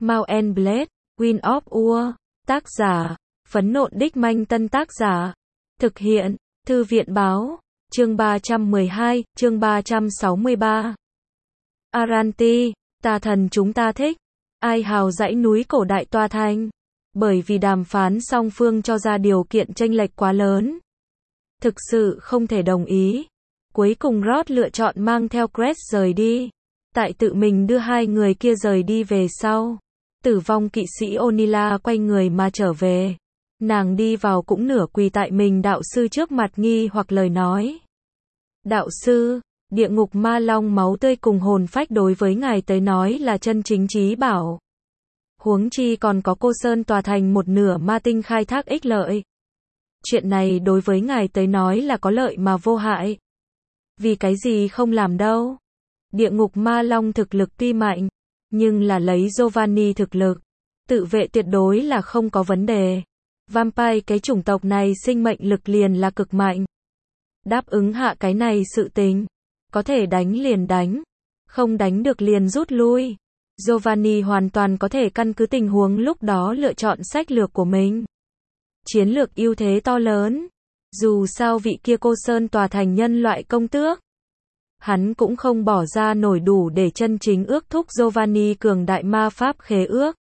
Mount and Blade, Wind of War. Tác giả, Phấn Nộn Đích Manh. Tân tác giả, thực hiện, Thư viện Báo. Chương 312, chương 363. Aranti, tà thần chúng ta thích. Ai hào dãy núi cổ đại tòa thành. Bởi vì đàm phán song phương cho ra điều kiện chênh lệch quá lớn. Thực sự không thể đồng ý. Cuối cùng Rod lựa chọn mang theo Crest rời đi. Tại tự mình đưa hai người kia rời đi về sau. Tử vong kỵ sĩ Onila quay người mà trở về. Nàng đi vào cũng nửa quỳ tại mình đạo sư trước mặt nghi hoặc lời nói. Đạo sư, địa ngục ma long máu tươi cùng hồn phách đối với ngài tới nói là chân chính trí bảo. Huống chi còn có cô Sơn tòa thành một nửa ma tinh khai thác ích lợi. Chuyện này đối với ngài tới nói là có lợi mà vô hại. Vì cái gì không làm đâu. Địa ngục ma long thực lực tuy mạnh, nhưng là lấy Giovanni thực lực, tự vệ tuyệt đối là không có vấn đề. Vampire cái chủng tộc này sinh mệnh lực liền là cực mạnh. Đáp ứng hạ cái này sự tình, có thể đánh liền đánh, không đánh được liền rút lui. Giovanni hoàn toàn có thể căn cứ tình huống lúc đó lựa chọn sách lược của mình. Chiến lược ưu thế to lớn. Dù sao vị kia cô Sơn tòa thành nhân loại công tước, hắn cũng không bỏ ra nổi đủ để chân chính ước thúc Giovanni cường đại ma pháp khế ước.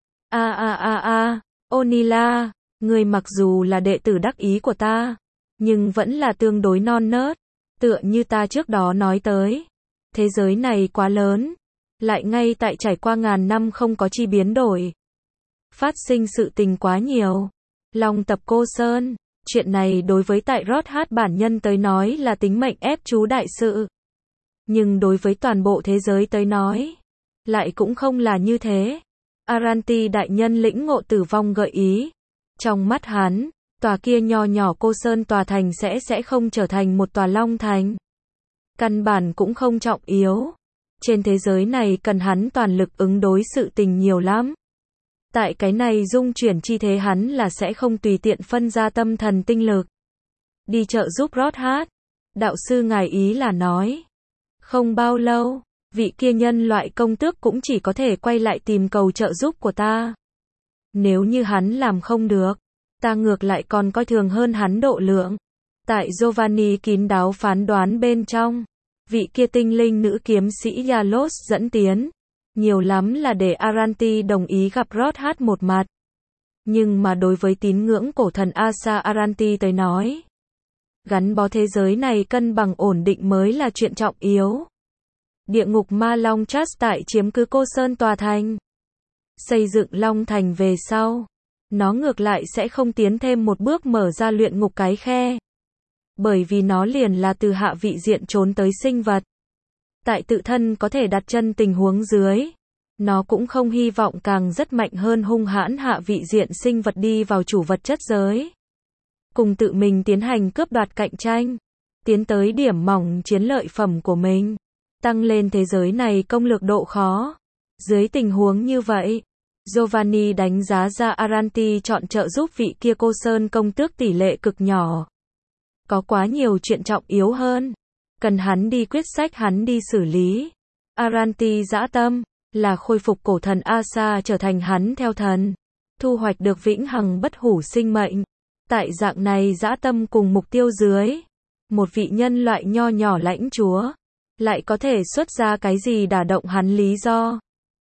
Onila, người mặc dù là đệ tử đắc ý của ta, nhưng vẫn là tương đối non nớt. Tựa như ta trước đó nói tới, thế giới này quá lớn, lại ngay tại trải qua ngàn năm không có chi biến đổi. Phát sinh sự tình quá nhiều. Long tập cô Sơn, chuyện này đối với tại Rod Hát bản nhân tới nói là tính mệnh ép chú đại sự. Nhưng đối với toàn bộ thế giới tới nói, lại cũng không là như thế. Aranti đại nhân lĩnh ngộ tử vong gợi ý. Trong mắt hắn, tòa kia nho nhỏ cô Sơn tòa thành sẽ không trở thành một tòa long thành. Căn bản cũng không trọng yếu. Trên thế giới này cần hắn toàn lực ứng đối sự tình nhiều lắm. Tại cái này dung chuyển chi thế hắn là sẽ không tùy tiện phân ra tâm thần tinh lực. Đi trợ giúp Rod Hát. Đạo sư ngài ý là nói. Không bao lâu, vị kia nhân loại công tước cũng chỉ có thể quay lại tìm cầu trợ giúp của ta. Nếu như hắn làm không được, ta ngược lại còn coi thường hơn hắn độ lượng. Tại Giovanni kín đáo phán đoán bên trong, vị kia tinh linh nữ kiếm sĩ Yalos dẫn tiến, nhiều lắm là để Aranti đồng ý gặp Rod Hát một mặt. Nhưng mà đối với tín ngưỡng cổ thần Asa Aranti tới nói, gắn bó thế giới này cân bằng ổn định mới là chuyện trọng yếu. Địa ngục ma long Chas tại chiếm cứ cô Sơn tòa thành. Xây dựng long thành về sau, nó ngược lại sẽ không tiến thêm một bước mở ra luyện ngục cái khe. Bởi vì nó liền là từ hạ vị diện trốn tới sinh vật. Tại tự thân có thể đặt chân tình huống dưới, nó cũng không hy vọng càng rất mạnh hơn hung hãn hạ vị diện sinh vật đi vào chủ vật chất giới. Cùng tự mình tiến hành cướp đoạt cạnh tranh, tiến tới điểm mỏng chiến lợi phẩm của mình, tăng lên thế giới này công lược độ khó. Dưới tình huống như vậy, Giovanni đánh giá ra Aranti chọn trợ giúp vị kia cô Sơn công tước tỷ lệ cực nhỏ. Có quá nhiều chuyện trọng yếu hơn, cần hắn đi quyết sách, hắn đi xử lý. Aranti dã tâm là khôi phục cổ thần Asa trở thành hắn theo thần, thu hoạch được vĩnh hằng bất hủ sinh mệnh. Tại dạng này dã tâm cùng mục tiêu dưới, một vị nhân loại nho nhỏ lãnh chúa lại có thể xuất ra cái gì đả động hắn lý do.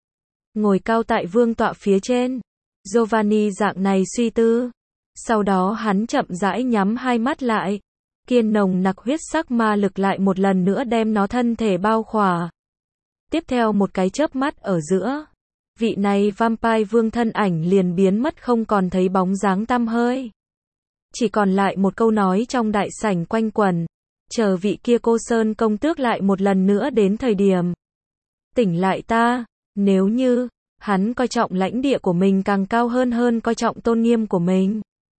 Ngồi cao tại vương tọa phía trên, Giovanni dạng này suy tư. Sau đó hắn chậm rãi nhắm hai mắt lại. Kiên nồng nặc huyết sắc ma lực lại một lần nữa đem nó thân thể bao khỏa. Tiếp theo một cái chớp mắt ở giữa, vị này vampire vương thân ảnh liền biến mất không còn thấy bóng dáng tăm hơi. Chỉ còn lại một câu nói trong đại sảnh quanh quẩn, chờ vị kia cô Sơn công tước lại một lần nữa đến thời điểm. Tỉnh lại ta, nếu như, hắn coi trọng lãnh địa của mình càng cao hơn coi trọng tôn nghiêm của mình.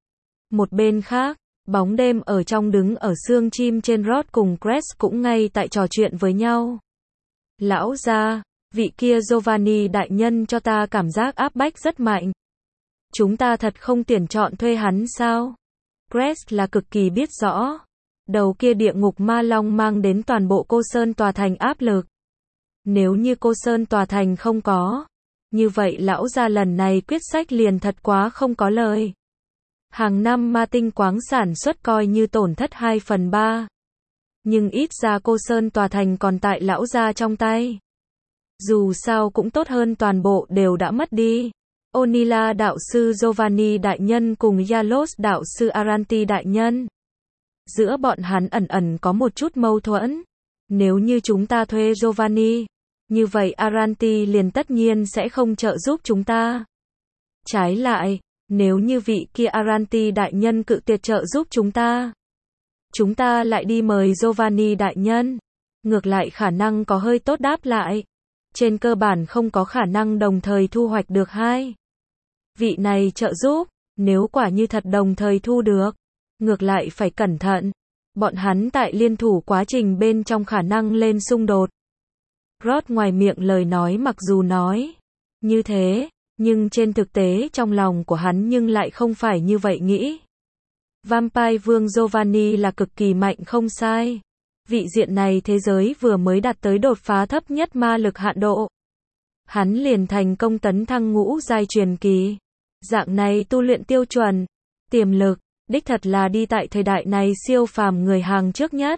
Một bên khác, bóng đêm ở trong đứng ở xương chim trên Rod cùng Crest cũng ngay tại trò chuyện với nhau. Lão gia, vị kia Giovanni đại nhân cho ta cảm giác áp bách rất mạnh. Chúng ta thật không tuyển chọn thuê hắn sao? Crest là cực kỳ biết rõ. Đầu kia địa ngục ma long mang đến toàn bộ cô Sơn tòa thành áp lực. Nếu như cô Sơn tòa thành không có, Như vậy lão gia lần này quyết sách liền thật quá không có lời. Hàng năm ma tinh quáng sản xuất coi như tổn thất 2/3. Nhưng ít ra Cô Sơn tòa thành còn tại lão gia trong tay. Dù sao cũng tốt hơn toàn bộ đều đã mất đi. Onila đạo sư Giovanni đại nhân cùng Yalos đạo sư Aranti đại nhân. Giữa bọn hắn ẩn ẩn có một chút mâu thuẫn. Nếu như chúng ta thuê Giovanni, như vậy Aranti liền tất nhiên sẽ không trợ giúp chúng ta. Trái lại, nếu như vị kia Aranti đại nhân cự tuyệt trợ giúp chúng ta lại đi mời Giovanni đại nhân. Ngược lại khả năng có hơi tốt đáp lại. Trên cơ bản không có khả năng đồng thời thu hoạch được hai vị này trợ giúp. Nếu quả như thật đồng thời thu được, ngược lại phải cẩn thận. Bọn hắn tại liên thủ quá trình bên trong khả năng lên xung đột. Rod ngoài miệng lời nói mặc dù nói như thế, nhưng trên thực tế trong lòng của hắn nhưng lại không phải như vậy nghĩ. Vampire Vương Giovanni là cực kỳ mạnh không sai. Vị diện này thế giới vừa mới đạt tới đột phá thấp nhất ma lực hạn độ. Hắn liền thành công tấn thăng ngũ giai truyền kỳ. Dạng này tu luyện tiêu chuẩn, tiềm lực, đích thật là đi tại thời đại này siêu phàm người hàng trước nhất.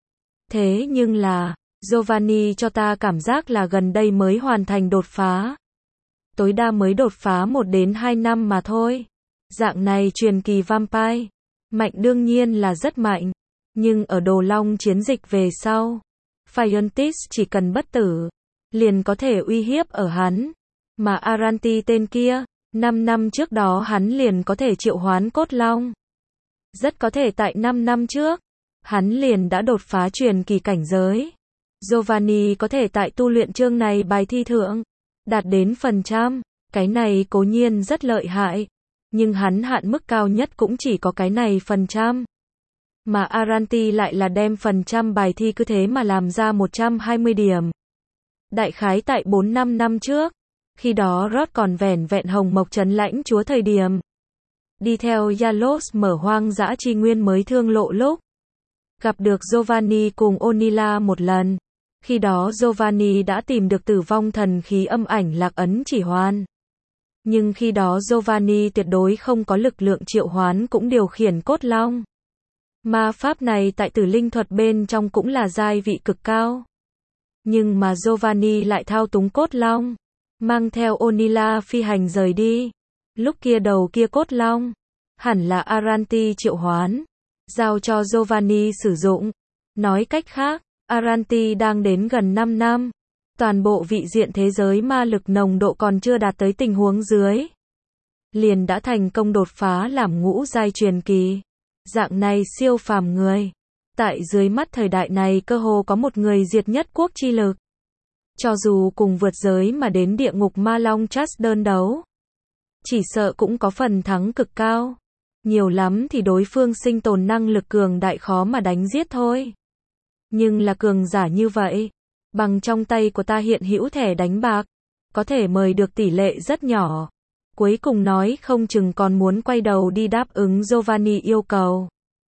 Thế nhưng là, Giovanni cho ta cảm giác là gần đây mới hoàn thành đột phá. Tối đa mới đột phá 1 đến 2 năm mà thôi. Dạng này truyền kỳ vampire, mạnh đương nhiên là rất mạnh. Nhưng ở Đồ Long chiến dịch về sau, Phiontis chỉ cần bất tử, liền có thể uy hiếp ở hắn. Mà Aranti tên kia, 5 năm trước đó hắn liền có thể triệu hoán cốt long. Rất có thể tại 5 năm trước, hắn liền đã đột phá truyền kỳ cảnh giới. Giovanni có thể tại tu luyện chương này bài thi thượng, đạt đến phần trăm, cái này cố nhiên rất lợi hại. Nhưng hắn hạn mức cao nhất cũng chỉ có cái này phần trăm. Mà Aranti lại là đem phần trăm bài thi cứ thế mà làm ra 120 điểm. Đại khái tại 4-5 năm trước, khi đó Rod còn vẻn vẹn Hồng Mộc Trấn lãnh chúa thời điểm. Đi theo Yalos mở hoang dã chi nguyên mới thương lộ lúc. Gặp được Giovanni cùng Onila một lần. Khi đó Giovanni đã tìm được tử vong thần khí âm ảnh lạc ấn chỉ hoan. Nhưng khi đó Giovanni tuyệt đối không có lực lượng triệu hoán cũng điều khiển cốt long. Ma pháp này tại tử linh thuật bên trong cũng là giai vị cực cao. Nhưng mà Giovanni lại thao túng cốt long, mang theo Onila phi hành rời đi. Lúc kia đầu kia cốt long, hẳn là Aranti triệu hoán, giao cho Giovanni sử dụng. Nói cách khác, Aranti đang đến gần 5 năm. Toàn bộ vị diện thế giới ma lực nồng độ còn chưa đạt tới tình huống dưới. Liền đã thành công đột phá làm ngũ giai truyền kỳ. Dạng này siêu phàm người. Tại dưới mắt thời đại này cơ hồ có một người diệt nhất quốc chi lực. Cho dù cùng vượt giới mà đến địa ngục ma long Trust đơn đấu. Chỉ sợ cũng có phần thắng cực cao. Nhiều lắm thì đối phương sinh tồn năng lực cường đại khó mà đánh giết thôi. Nhưng là cường giả như vậy. Bằng trong tay của ta hiện hữu thẻ đánh bạc. Có thể mời được tỷ lệ rất nhỏ. Cuối cùng nói không chừng còn muốn quay đầu đi đáp ứng Giovanni yêu cầu.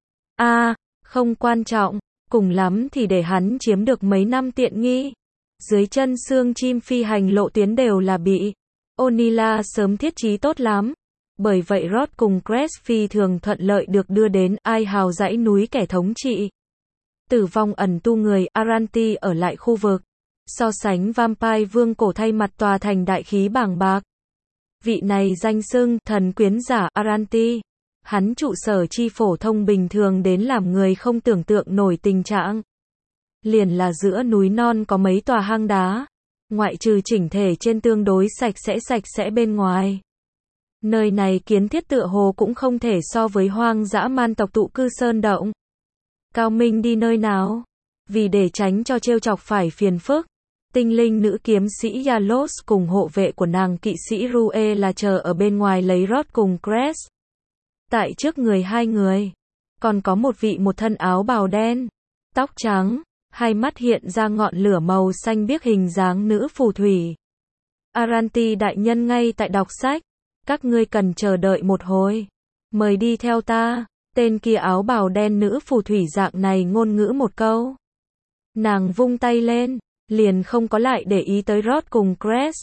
Không quan trọng. Cùng lắm thì để hắn chiếm được mấy năm tiện nghi. Dưới chân xương chim phi hành lộ tuyến đều là bị Onila sớm thiết trí tốt lắm. Bởi vậy Rod cùng Crest phi thường thuận lợi được đưa đến Ai Hào dãy núi kẻ thống trị. Tử vong ẩn tu người Aranti ở lại khu vực. So sánh Vampire Vương cổ thay mặt tòa thành đại khí bàng bạc. Vị này danh xưng thần quyến giả Aranti. Hắn trụ sở chi phổ thông bình thường đến làm người không tưởng tượng nổi tình trạng. Liền là giữa núi non có mấy tòa hang đá. Ngoại trừ chỉnh thể trên tương đối sạch sẽ bên ngoài. Nơi này kiến thiết tựa hồ cũng không thể so với hoang dã man tộc tụ cư sơn động. Cao minh đi nơi nào? Vì để tránh cho trêu chọc phải phiền phức. Tinh linh nữ kiếm sĩ Yalos cùng hộ vệ của nàng kỵ sĩ Rue là chờ ở bên ngoài lấy Rod cùng Crest. Tại trước người hai người, còn có một vị một thân áo bào đen, tóc trắng, hai mắt hiện ra ngọn lửa màu xanh biếc hình dáng nữ phù thủy. Aranti đại nhân ngay tại đọc sách, các ngươi cần chờ đợi một hồi. Mời đi theo ta. Tên kia áo bào đen nữ phù thủy dạng này ngôn ngữ một câu. Nàng vung tay lên, liền không có lại để ý tới Rod cùng Crest.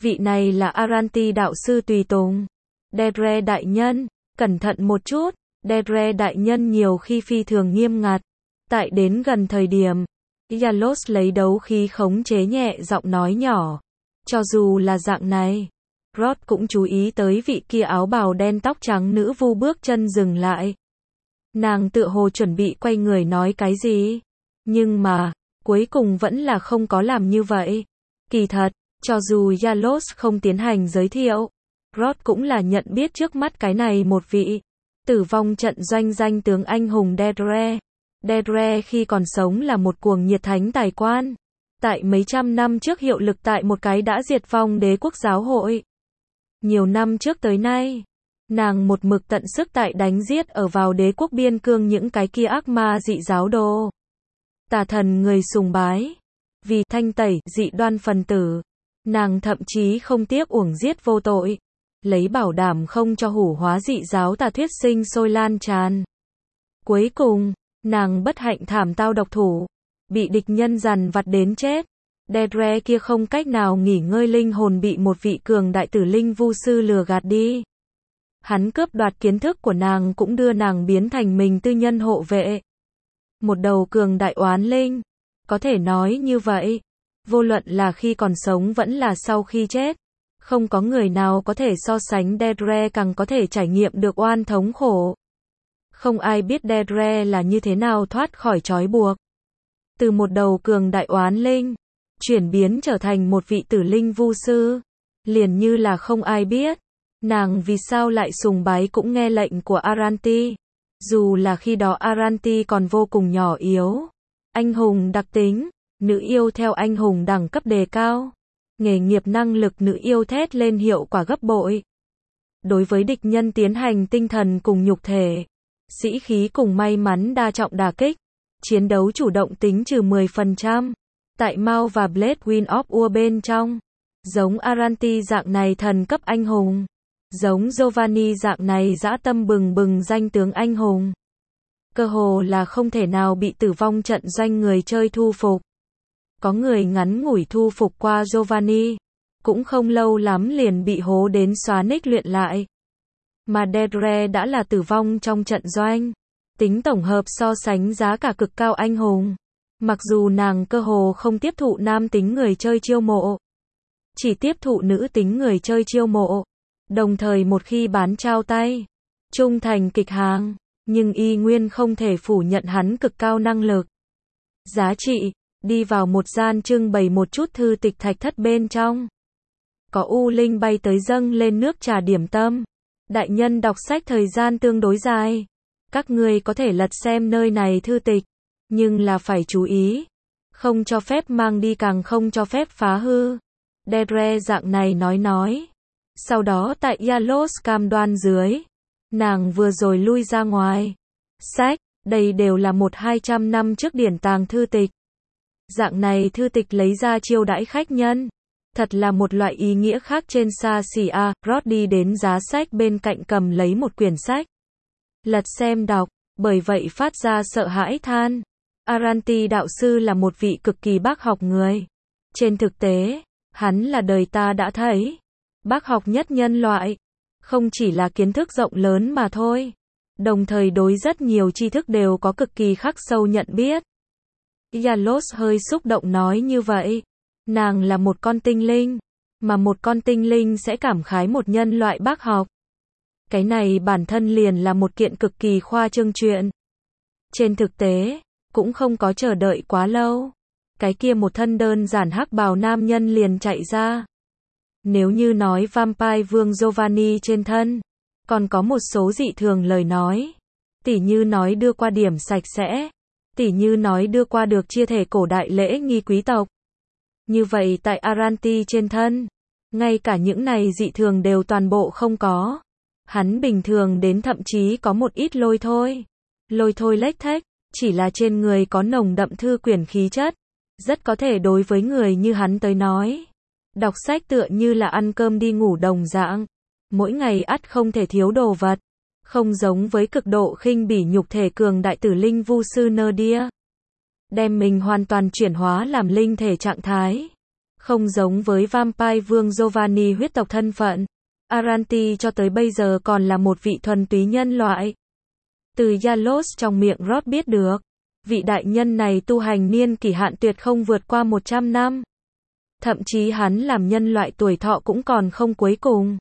Vị này là Aranti đạo sư tùy tùng. Dere đại nhân, cẩn thận một chút. Dere đại nhân nhiều khi phi thường nghiêm ngặt. Tại đến gần thời điểm, Yalos lấy đấu khí khống chế nhẹ giọng nói nhỏ. Cho dù là dạng này, Rod cũng chú ý tới vị kia áo bào đen tóc trắng nữ vu bước chân dừng lại. Nàng tựa hồ chuẩn bị quay người nói cái gì. Nhưng mà, cuối cùng vẫn là không có làm như vậy. Kỳ thật, cho dù Yalos không tiến hành giới thiệu, Rod cũng là nhận biết trước mắt cái này một vị tử vong trận doanh danh tướng anh hùng Dere. Dere khi còn sống là một cuồng nhiệt thánh tài quan. Tại mấy trăm năm trước hiệu lực tại một cái đã diệt vong đế quốc giáo hội. Nhiều năm trước tới nay, nàng một mực tận sức tại đánh giết ở vào đế quốc biên cương những cái kia ác ma dị giáo đồ. Tà thần người sùng bái. Vì thanh tẩy dị đoan phần tử, nàng thậm chí không tiếc uổng giết vô tội. Lấy bảo đảm không cho hủ hóa dị giáo tà thuyết sinh sôi lan tràn. Cuối cùng, nàng bất hạnh thảm tao độc thủ, bị địch nhân dằn vặt đến chết. Dere kia không cách nào nghỉ ngơi linh hồn bị một vị cường đại tử linh vu sư lừa gạt đi. Hắn cướp đoạt kiến thức của nàng cũng đưa nàng biến thành mình tư nhân hộ vệ. Một đầu cường đại oán linh. Có thể nói như vậy, vô luận là khi còn sống vẫn là sau khi chết. Không có người nào có thể so sánh Dere càng có thể trải nghiệm được oan thống khổ. Không ai biết Dere là như thế nào thoát khỏi trói buộc. Từ một đầu cường đại oán linh, chuyển biến trở thành một vị tử linh vu sư. Liền như là không ai biết, nàng vì sao lại sùng bái cũng nghe lệnh của Aranti. Dù là khi đó Aranti còn vô cùng nhỏ yếu. Anh hùng đặc tính, nữ yêu theo anh hùng đẳng cấp đề cao. Nghề nghiệp năng lực nữ yêu thét lên hiệu quả gấp bội. Đối với địch nhân tiến hành tinh thần cùng nhục thể. Sĩ khí cùng may mắn đa trọng đả kích. Chiến đấu chủ động tính trừ 10%. Tại Mao và Blade Wind of Ur bên trong. Giống Aranti dạng này thần cấp anh hùng. Giống Giovanni dạng này dã tâm bừng bừng danh tướng anh hùng. Cơ hồ là không thể nào bị tử vong trận doanh người chơi thu phục. Có người ngắn ngủi thu phục qua Giovanni. Cũng không lâu lắm liền bị hố đến xóa nick luyện lại. Mà Dere đã là tử vong trong trận doanh. Tính tổng hợp so sánh giá cả cực cao anh hùng. Mặc dù nàng cơ hồ không tiếp thụ nam tính người chơi chiêu mộ. Chỉ tiếp thụ nữ tính người chơi chiêu mộ. Đồng thời một khi bán trao tay. Trung thành kịch hàng. Nhưng y nguyên không thể phủ nhận hắn cực cao năng lực. Giá trị. Đi vào một gian trưng bày một chút thư tịch thạch thất bên trong. Có U Linh bay tới dâng lên nước trà điểm tâm. Đại nhân đọc sách thời gian tương đối dài. Các ngươi có thể lật xem nơi này thư tịch. Nhưng là phải chú ý. Không cho phép mang đi càng không cho phép phá hư. Dere dạng này nói. Sau đó tại Yalos cam đoan dưới. Nàng vừa rồi lui ra ngoài. Sách, đây đều là 100-200 năm trước điển tàng thư tịch. Dạng này thư tịch lấy ra chiêu đãi khách nhân. Thật là một loại ý nghĩa khác trên xa xỉ a. Rod đi đến giá sách bên cạnh cầm lấy một quyển sách. Lật xem đọc, bởi vậy phát ra sợ hãi than. Aranti đạo sư là một vị cực kỳ bác học người. Trên thực tế, hắn là đời ta đã thấy. Bác học nhất nhân loại. Không chỉ là kiến thức rộng lớn mà thôi. Đồng thời đối rất nhiều tri thức đều có cực kỳ khắc sâu nhận biết. Yalos hơi xúc động nói như vậy. Nàng là một con tinh linh. Mà một con tinh linh sẽ cảm khái một nhân loại bác học. Cái này bản thân liền là một kiện cực kỳ khoa trương chuyện. Trên thực tế, cũng không có chờ đợi quá lâu. Cái kia một thân đơn giản hắc bào nam nhân liền chạy ra. Nếu như nói Vampire Vương Giovanni trên thân, còn có một số dị thường lời nói. Tỉ như nói đưa qua điểm sạch sẽ. Tỉ như nói đưa qua được chia thể cổ đại lễ nghi quý tộc. Như vậy tại Aranti trên thân, ngay cả những này dị thường đều toàn bộ không có. Hắn bình thường đến thậm chí có một ít lôi thôi. Lôi thôi lếch thếch, chỉ là trên người có nồng đậm thư quyển khí chất. Rất có thể đối với người như hắn tới nói. Đọc sách tựa như là ăn cơm đi ngủ đồng dạng. Mỗi ngày ắt không thể thiếu đồ vật. Không giống với cực độ khinh bỉ nhục thể cường đại tử linh vu sư Nadia. Đem mình hoàn toàn chuyển hóa làm linh thể trạng thái. Không giống với vampire vương Giovanni huyết tộc thân phận, Aranti cho tới bây giờ còn là một vị thuần túy nhân loại. Từ Yalos trong miệng Rod biết được, vị đại nhân này tu hành niên kỷ hạn tuyệt không vượt qua 100 năm. Thậm chí hắn làm nhân loại tuổi thọ cũng còn không cuối cùng.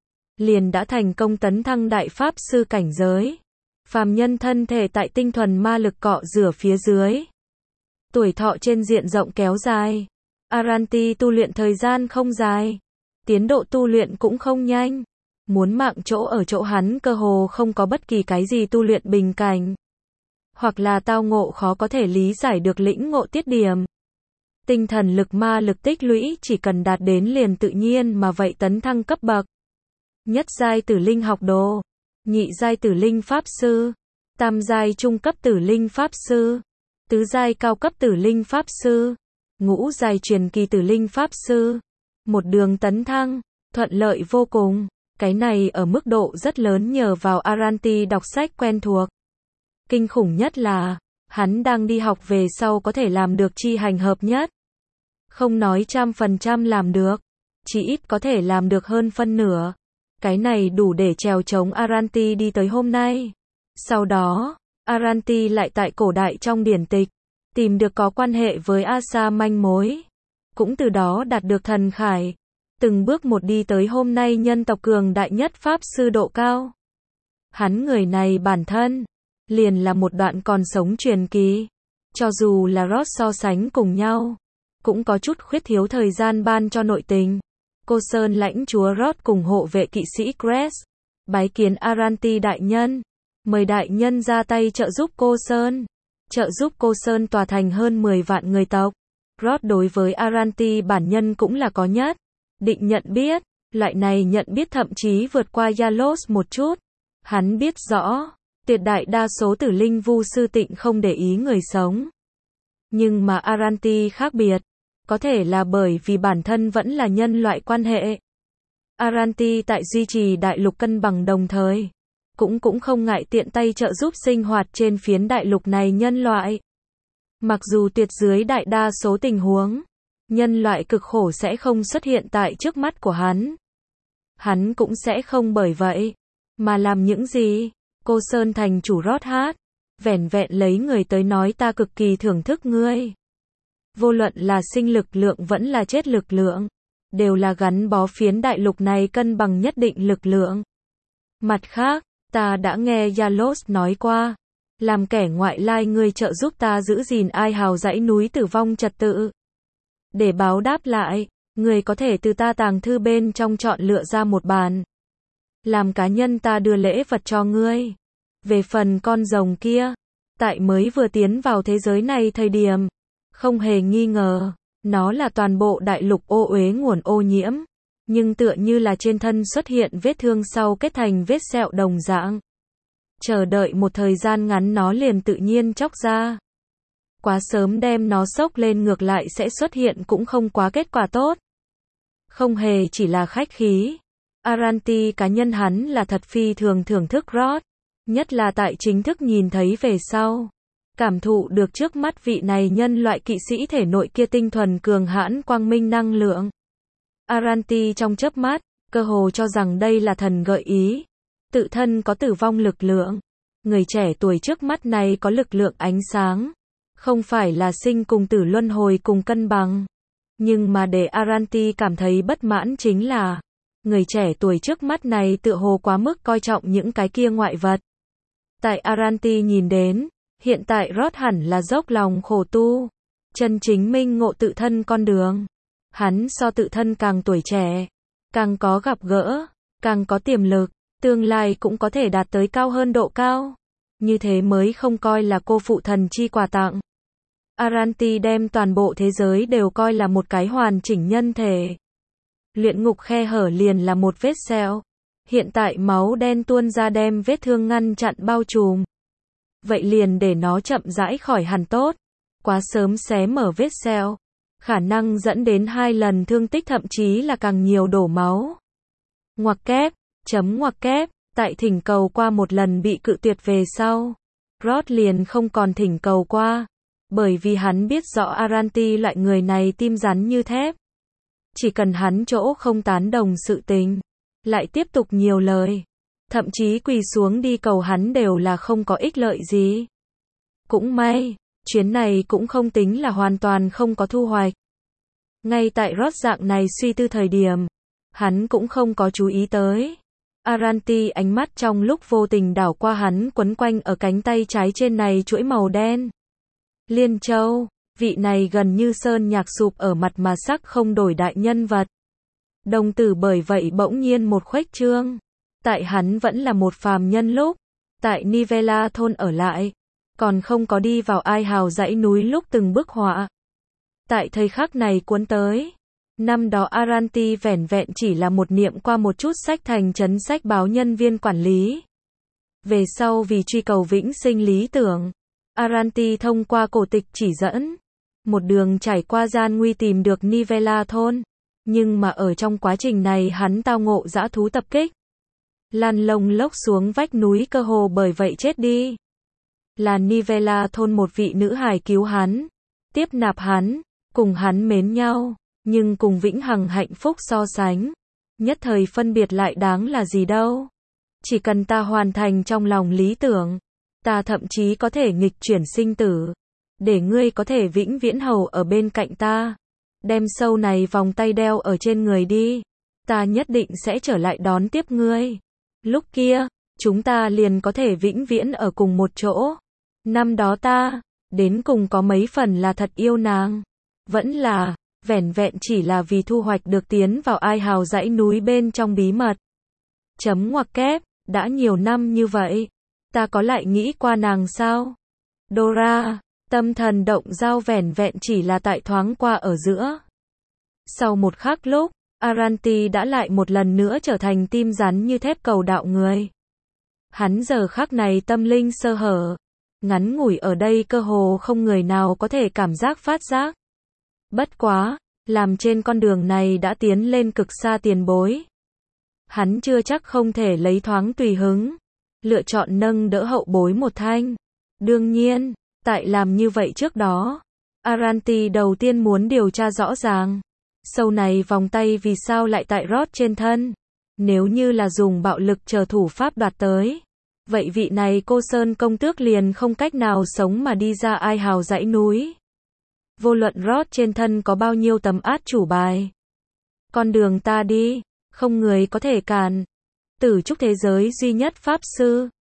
Liền đã thành công tấn thăng đại pháp sư cảnh giới. Phàm nhân thân thể tại tinh thuần ma lực cọ rửa phía dưới. Tuổi thọ trên diện rộng kéo dài. Aranti tu luyện thời gian không dài. Tiến độ tu luyện cũng không nhanh. Muốn mạng chỗ ở chỗ hắn cơ hồ không có bất kỳ cái gì tu luyện bình cảnh. Hoặc là tao ngộ khó có thể lý giải được lĩnh ngộ tiết điểm. Tinh thần lực ma lực tích lũy chỉ cần đạt đến liền tự nhiên mà vậy tấn thăng cấp bậc. Nhất giai tử linh học đồ, nhị giai tử linh pháp sư, tam giai trung cấp tử linh pháp sư, tứ giai cao cấp tử linh pháp sư, ngũ giai truyền kỳ tử linh pháp sư. Một đường tấn thăng, thuận lợi vô cùng. Cái này ở mức độ rất lớn nhờ vào Aranti đọc sách quen thuộc. Kinh khủng nhất là, hắn đang đi học về sau có thể làm được chi hành hợp nhất. Không nói 100% làm được, chỉ ít có thể làm được hơn phân nửa. Cái này đủ để trèo chống Aranti đi tới hôm nay. Sau đó, Aranti lại tại cổ đại trong điển tịch, tìm được có quan hệ với Asa manh mối. Cũng từ đó đạt được thần khải. Từng bước một đi tới hôm nay nhân tộc cường đại nhất pháp sư độ cao. Hắn người này bản thân, liền là một đoạn còn sống truyền kỳ. Cho dù là Rod so sánh cùng nhau, cũng có chút khuyết thiếu thời gian ban cho nội tình. Cô Sơn lãnh chúa Rod cùng hộ vệ kỵ sĩ Cress, bái kiến Aranti đại nhân. Mời đại nhân ra tay trợ giúp cô Sơn. Trợ giúp cô Sơn tòa thành hơn 10 vạn người tộc. Rod đối với Aranti bản nhân cũng là có nhất định nhận biết. Loại này nhận biết thậm chí vượt qua Yalos một chút. Hắn biết rõ, tuyệt đại đa số tử linh vu sư tịnh không để ý người sống. Nhưng mà Aranti khác biệt. Có thể là bởi vì bản thân vẫn là nhân loại quan hệ. Aranti tại duy trì đại lục cân bằng đồng thời, cũng không ngại tiện tay trợ giúp sinh hoạt trên phiến đại lục này nhân loại. Mặc dù tuyệt dưới đại đa số tình huống, nhân loại cực khổ sẽ không xuất hiện tại trước mắt của hắn. Hắn cũng sẽ không bởi vậy mà làm những gì. Cô Sơn thành chủ Rod hát, vẻn vẹn lấy người tới nói ta cực kỳ thưởng thức ngươi. Vô luận là sinh lực lượng vẫn là chết lực lượng, đều là gắn bó phiến đại lục này cân bằng nhất định lực lượng. Mặt khác, ta đã nghe Yalos nói qua, làm kẻ ngoại lai ngươi trợ giúp ta giữ gìn ai hào dãy núi tử vong trật tự. Để báo đáp lại, ngươi có thể từ ta tàng thư bên trong chọn lựa ra một bàn. Làm cá nhân ta đưa lễ vật cho ngươi. Về phần con rồng kia, tại mới vừa tiến vào thế giới này thời điểm, không hề nghi ngờ, nó là toàn bộ đại lục ô uế nguồn ô nhiễm, nhưng tựa như là trên thân xuất hiện vết thương sau kết thành vết sẹo đồng dạng. Chờ đợi một thời gian ngắn nó liền tự nhiên chóc ra. Quá sớm đem nó xốc lên ngược lại sẽ xuất hiện cũng không quá kết quả tốt. Không hề chỉ là khách khí. Aranti cá nhân hắn là thật phi thường thưởng thức Rod, nhất là tại chính thức nhìn thấy về sau. Cảm thụ được trước mắt vị này nhân loại kỵ sĩ thể nội kia tinh thuần cường hãn quang minh năng lượng. Aranti trong chớp mắt, cơ hồ cho rằng đây là thần gợi ý. Tự thân có tử vong lực lượng. Người trẻ tuổi trước mắt này có lực lượng ánh sáng. Không phải là sinh cùng tử luân hồi cùng cân bằng. Nhưng mà để Aranti cảm thấy bất mãn chính là, người trẻ tuổi trước mắt này tựa hồ quá mức coi trọng những cái kia ngoại vật. Tại Aranti nhìn đến, hiện tại Rod hẳn là dốc lòng khổ tu, chân chính minh ngộ tự thân con đường. Hắn so tự thân càng tuổi trẻ, càng có gặp gỡ, càng có tiềm lực, tương lai cũng có thể đạt tới cao hơn độ cao. Như thế mới không coi là cô phụ thần chi quà tặng. Aranti đem toàn bộ thế giới đều coi là một cái hoàn chỉnh nhân thể. Luyện ngục khe hở liền là một vết sẹo. Hiện tại máu đen tuôn ra đem vết thương ngăn chặn bao trùm. Vậy liền để nó chậm rãi khỏi hẳn tốt. Quá sớm xé mở vết sẹo, khả năng dẫn đến 2 lần thương tích thậm chí là càng nhiều đổ máu. Ngoặc kép, ngoặc kép, tại thỉnh cầu qua một lần bị cự tuyệt về sau. Rod liền không còn thỉnh cầu qua. Bởi vì hắn biết rõ Aranti loại người này tim rắn như thép. Chỉ cần hắn chỗ không tán đồng sự tình, lại tiếp tục nhiều lời, thậm chí quỳ xuống đi cầu hắn đều là không có ích lợi gì. Cũng may, chuyến này cũng không tính là hoàn toàn không có thu hoạch. Ngay tại Ross dạng này suy tư thời điểm, hắn cũng không có chú ý tới. Aranti ánh mắt trong lúc vô tình đảo qua hắn quấn quanh ở cánh tay trái trên này chuỗi màu đen. Liên Châu, vị này gần như sơn nhạc sụp ở mặt mà sắc không đổi đại nhân vật. Đồng tử bởi vậy bỗng nhiên một khuếch trương. Tại hắn vẫn là một phàm nhân lúc, tại Nivella thôn ở lại, còn không có đi vào Ai Hào dãy núi lúc từng bức họa. Tại thời khắc này cuốn tới, năm đó Aranti vẻn vẹn chỉ là một niệm qua một chút sách thành trấn sách báo nhân viên quản lý. Về sau vì truy cầu vĩnh sinh lý tưởng, Aranti thông qua cổ tịch chỉ dẫn, một đường trải qua gian nguy tìm được Nivella thôn. Nhưng mà ở trong quá trình này hắn tao ngộ dã thú tập kích. Lan lông lốc xuống vách núi cơ hồ bởi vậy chết đi. Là Nivella thôn một vị nữ hài cứu hắn, tiếp nạp hắn, cùng hắn mến nhau, nhưng cùng vĩnh hằng hạnh phúc so sánh, nhất thời phân biệt lại đáng là gì đâu. Chỉ cần ta hoàn thành trong lòng lý tưởng, ta thậm chí có thể nghịch chuyển sinh tử, để ngươi có thể vĩnh viễn hầu ở bên cạnh ta. Đem sâu này vòng tay đeo ở trên người đi, ta nhất định sẽ trở lại đón tiếp ngươi. Lúc kia, chúng ta liền có thể vĩnh viễn ở cùng một chỗ. Năm đó ta, đến cùng có mấy phần là thật yêu nàng, vẫn là, vẻn vẹn chỉ là vì thu hoạch được tiến vào Ai Hào dãy núi bên trong bí mật. Chấm ngoặc kép, đã nhiều năm như vậy, ta có lại nghĩ qua nàng sao? Dora, tâm thần động giao vẻn vẹn chỉ là tại thoáng qua ở giữa. Sau một khắc lúc, Aranti đã lại một lần nữa trở thành tim rắn như thép cầu đạo người. Hắn giờ khắc này tâm linh sơ hở, ngắn ngủi ở đây cơ hồ không người nào có thể cảm giác phát giác. Bất quá, làm trên con đường này đã tiến lên cực xa tiền bối. Hắn chưa chắc không thể lấy thoáng tùy hứng, lựa chọn nâng đỡ hậu bối một thanh. Đương nhiên, tại làm như vậy trước đó, Aranti đầu tiên muốn điều tra rõ ràng, sâu này vòng tay vì sao lại tại Ross trên thân. Nếu như là dùng bạo lực chờ thủ pháp đoạt tới, vậy vị này cô Sơn công tước liền không cách nào sống mà đi ra Ai Hào dãy núi. Vô luận Ross trên thân có bao nhiêu tấm át chủ bài, con đường ta đi, không người có thể cản. Tử trúc thế giới duy nhất pháp sư,